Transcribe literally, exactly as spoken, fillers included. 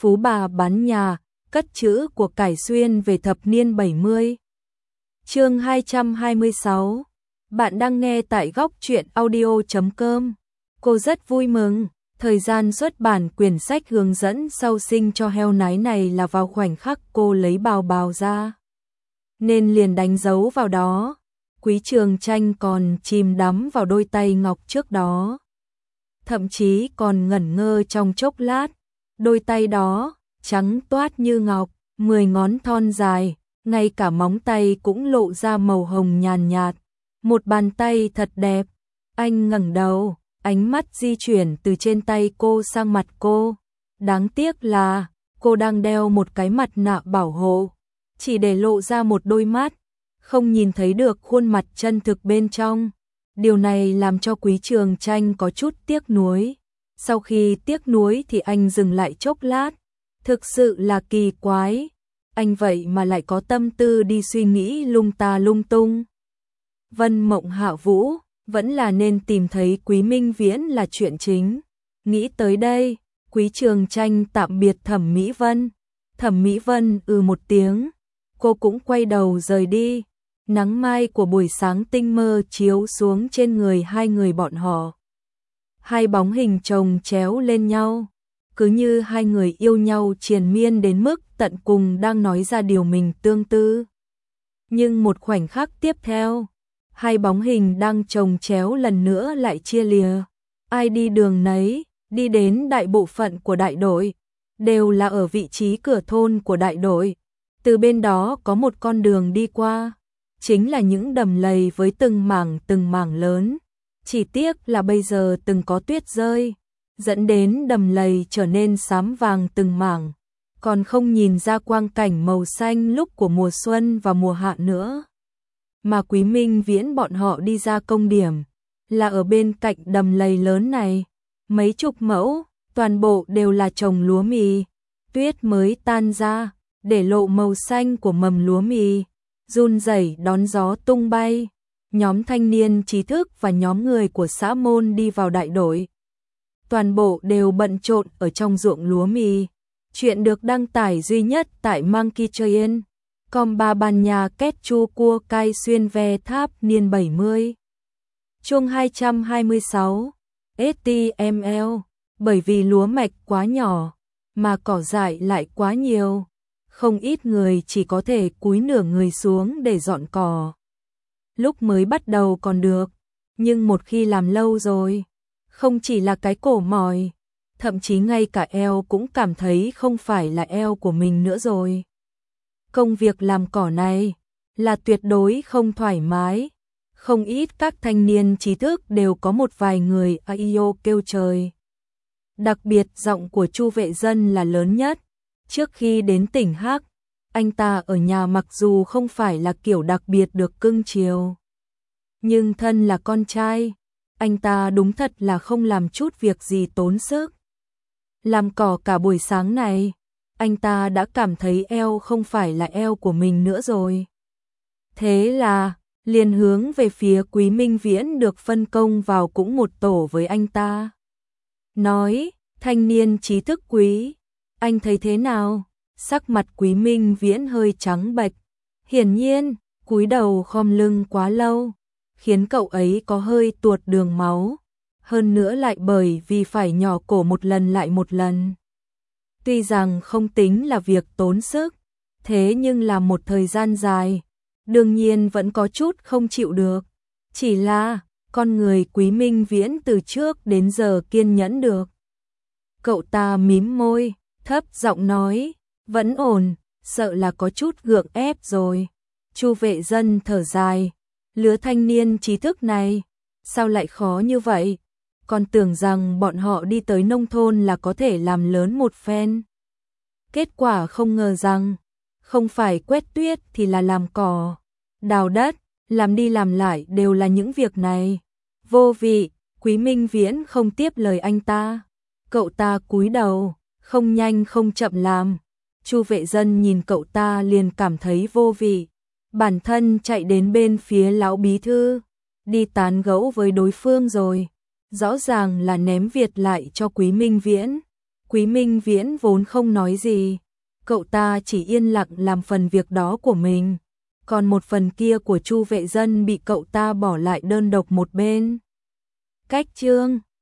phú bà bán nhà, cất trữ của cải xuyên về thập niên bảy mươi. Chương hai trăm hai mươi sáu. Bạn đang nghe tại góc truyện audio chấm com. Cô rất vui mừng, thời gian xuất bản quyển sách hướng dẫn sau sinh cho heo nái này là vào khoảnh khắc cô lấy bào bào ra. Nên liền đánh dấu vào đó. Quý Trường Tranh còn chìm đắm vào đôi tay ngọc trước đó. Thậm chí còn ngẩn ngơ trong chốc lát. Đôi tay đó, trắng toát như ngọc, mười ngón thon dài, ngay cả móng tay cũng lộ ra màu hồng nhàn nhạt. Một bàn tay thật đẹp. Anh ngẩng đầu, ánh mắt di chuyển từ trên tay cô sang mặt cô. Đáng tiếc là, cô đang đeo một cái mặt nạ bảo hộ, chỉ để lộ ra một đôi mắt, không nhìn thấy được khuôn mặt chân thực bên trong. Điều này làm cho Quý Trường Tranh có chút tiếc nuối. Sau khi tiếc nuối thì anh dừng lại chốc lát. Thực sự là kỳ quái. Anh vậy mà lại có tâm tư đi suy nghĩ lung ta lung tung. Vân Mộng Hạ Vũ, vẫn là nên tìm thấy Quý Minh Viễn là chuyện chính. Nghĩ tới đây, Quý Trường Tranh tạm biệt Thẩm Mỹ Vân. Thẩm Mỹ Vân ừ một tiếng. Cô cũng quay đầu rời đi. Nắng mai của buổi sáng tinh mơ chiếu xuống trên người hai người bọn họ. Hai bóng hình chồng chéo lên nhau, cứ như hai người yêu nhau triền miên đến mức tận cùng đang nói ra điều mình tương tư. Nhưng một khoảnh khắc tiếp theo, hai bóng hình đang chồng chéo lần nữa lại chia lìa. Ai đi đường nấy, đi đến đại bộ phận của đại đội, đều là ở vị trí cửa thôn của đại đội. Từ bên đó có một con đường đi qua, chính là những đầm lầy với từng mảng từng mảng lớn. Chỉ tiếc là bây giờ từng có tuyết rơi, dẫn đến đầm lầy trở nên xám vàng từng mảng, còn không nhìn ra quang cảnh màu xanh lúc của mùa xuân và mùa hạ nữa. Mà Quý Minh Viễn bọn họ đi ra công điểm, là ở bên cạnh đầm lầy lớn này, mấy chục mẫu, toàn bộ đều là trồng lúa mì, tuyết mới tan ra, để lộ màu xanh của mầm lúa mì, run rẩy đón gió tung bay. Nhóm thanh niên trí thức và nhóm người của xã môn đi vào đại đội. Toàn bộ đều bận rộn ở trong ruộng lúa mì. Chuyện được đăng tải duy nhất tại Monkey Train. Com ba ban nhà kết chu cua cai xuyên ve tháp niên bảy mươi. Chương hai trăm hai mươi sáu. ét tê em lờ. Bởi vì lúa mạch quá nhỏ, mà cỏ dại lại quá nhiều. Không ít người chỉ có thể cúi nửa người xuống để dọn cỏ. Lúc mới bắt đầu còn được, nhưng một khi làm lâu rồi, không chỉ là cái cổ mỏi, thậm chí ngay cả eo cũng cảm thấy không phải là eo của mình nữa rồi. Công việc làm cỏ này là tuyệt đối không thoải mái. Không ít các thanh niên trí thức đều có một vài người ai-io kêu trời. Đặc biệt giọng của Chu Vệ Dân là lớn nhất. Trước khi đến tỉnh Hắc, anh ta ở nhà mặc dù không phải là kiểu đặc biệt được cưng chiều, nhưng thân là con trai, anh ta đúng thật là không làm chút việc gì tốn sức. Làm cỏ cả buổi sáng này, anh ta đã cảm thấy eo không phải là eo của mình nữa rồi. Thế là, liền hướng về phía Quý Minh Viễn được phân công vào cũng một tổ với anh ta. Nói, thanh niên trí thức Quý, anh thấy thế nào? Sắc mặt Quý Minh Viễn hơi trắng bệch, hiển nhiên, cúi đầu khom lưng quá lâu, khiến cậu ấy có hơi tuột đường máu, hơn nữa lại bởi vì phải nhỏ cổ một lần lại một lần. Tuy rằng không tính là việc tốn sức, thế nhưng là một thời gian dài, đương nhiên vẫn có chút không chịu được. Chỉ là, con người Quý Minh Viễn từ trước đến giờ kiên nhẫn được. Cậu ta mím môi, thấp giọng nói, vẫn ổn, sợ là có chút gượng ép rồi. Chu Vệ Dân thở dài, lứa thanh niên trí thức này, sao lại khó như vậy? Còn tưởng rằng bọn họ đi tới nông thôn là có thể làm lớn một phen. Kết quả không ngờ rằng, không phải quét tuyết thì là làm cỏ, đào đất, làm đi làm lại đều là những việc này. Vô vị, Quý Minh Viễn không tiếp lời anh ta. Cậu ta cúi đầu, không nhanh không chậm làm. Chu Vệ Dân nhìn cậu ta liền cảm thấy vô vị. Bản thân chạy đến bên phía lão bí thư, đi tán gẫu với đối phương rồi. Rõ ràng là ném việc lại cho Quý Minh Viễn. Quý Minh Viễn vốn không nói gì, cậu ta chỉ yên lặng làm phần việc đó của mình, còn một phần kia của Chu Vệ Dân bị cậu ta bỏ lại đơn độc một bên. Cách chương